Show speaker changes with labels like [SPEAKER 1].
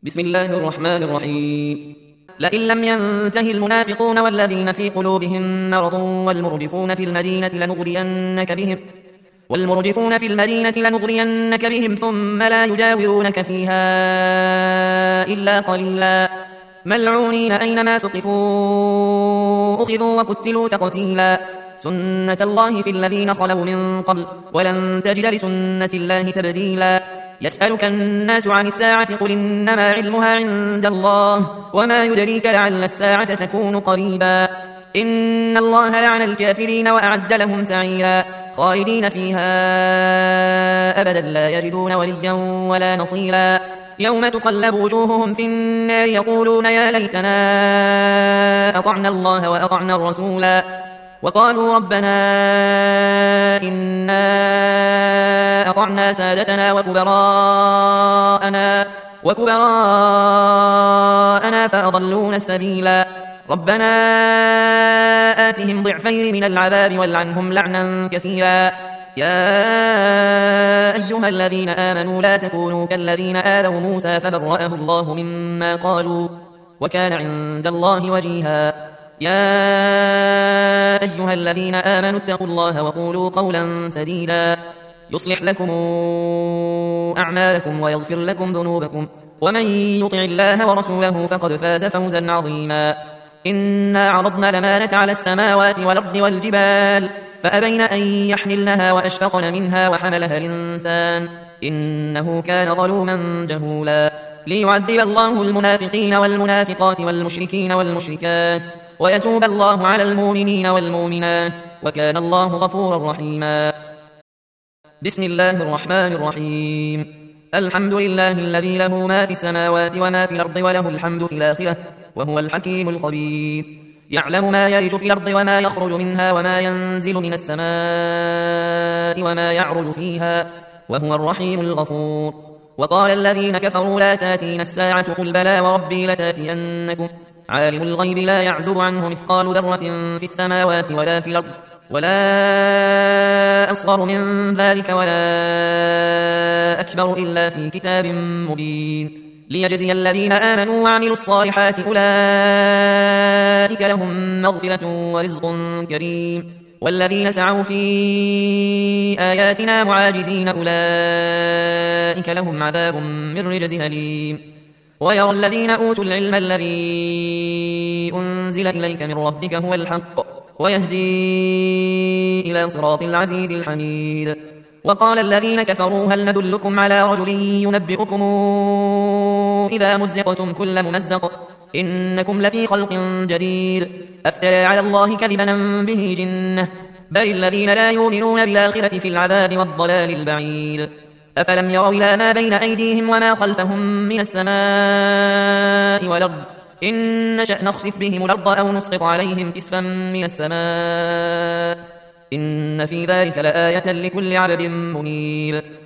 [SPEAKER 1] بسم الله الرحمن الرحيم. لئن لم ينته المنافقون والذين في قلوبهم مرض والمرجفون في المدينة لنغرينك بهم ثم لا يجاورونك فيها إلا قليلا ملعونين أينما ثقفوا أخذوا وقتلوا تقتيلا سنة الله في الذين خلوا من قبل ولن تجد لسنة الله تبديلا يسألك الناس عن الساعة قل إنما علمها عند الله وما يدريك لعل الساعة تكون قريبا إن الله لعن الكافرين وأعد لهم سعيرا خالدين فيها أبدا لا يجدون وليا ولا نصيرا يوم تقلب وجوههم في النار يقولون يا ليتنا أطعنا الله وأطعنا الرسولا وقالوا ربنا إنا أطعنا سادتنا وكبراءنا فأضلونا السبيلا ربنا آتهم ضعفين من العذاب والعنهم لعنا كثيرا يا أيها الذين آمنوا لا تكونوا كالذين آذوا موسى فبرأه الله مما قالوا وكان عند الله وجيها يا أيها الذين آمنوا اتقوا الله وقولوا قولا سديدا يصلح لكم أعمالكم ويغفر لكم ذنوبكم ومن يطع الله ورسوله فقد فاز فوزا عظيما إنا عرضنا الأمانة على السماوات والأرض والجبال فأبين أن يحملنها وأشفقن منها وحملها الإنسان إنه كان ظلوما جهولا ليعذب الله المنافقين والمنافقات والمشركين والمشركات ويتوب الله على المؤمنين والمؤمنات وكان الله غفورا رحيما بسم الله الرحمن الرحيم الحمد لله الذي له ما في السماوات وما في الأرض وله الحمد في الآخرة وهو الحكيم الخبير يعلم ما يلج في الأرض وما يخرج منها وما ينزل من السماء وما يعرج فيها وهو الرحيم الغفور وقال الذين كفروا لا تاتينا الساعة قل بلى وربي لتاتينكم عالم الغيب لا يعزب عنه مثقال ذرة في السماوات ولا في الأرض ولا أصغر من ذلك ولا أكبر إلا في كتاب مبين ليجزي الذين آمنوا وعملوا الصالحات أولئك لهم مغفرة ورزق كريم والذين سعوا في آياتنا معاجزين أولئك لهم عذاب من رجز أليم ويرى الذين أوتوا العلم الذي أنزل إليك من ربك هو الحق ويهدي إلى صراط العزيز الحميد وقال الذين كفروا هل ندلكم على رجل ينبئكم إذا مزقتم كل ممزق إنكم لفي خلق جديد أفترى على الله كذبا به جنة بل الذين لا يؤمنون بالآخرة في العذاب والضلال البعيد أفلم يروا إلى ما بين أيديهم وما خلفهم من السماء والأرض إن نشأ نخسف بهم الأرض أو نسقط عليهم كسفا من السماء إن في ذلك لآية لكل عبد منيب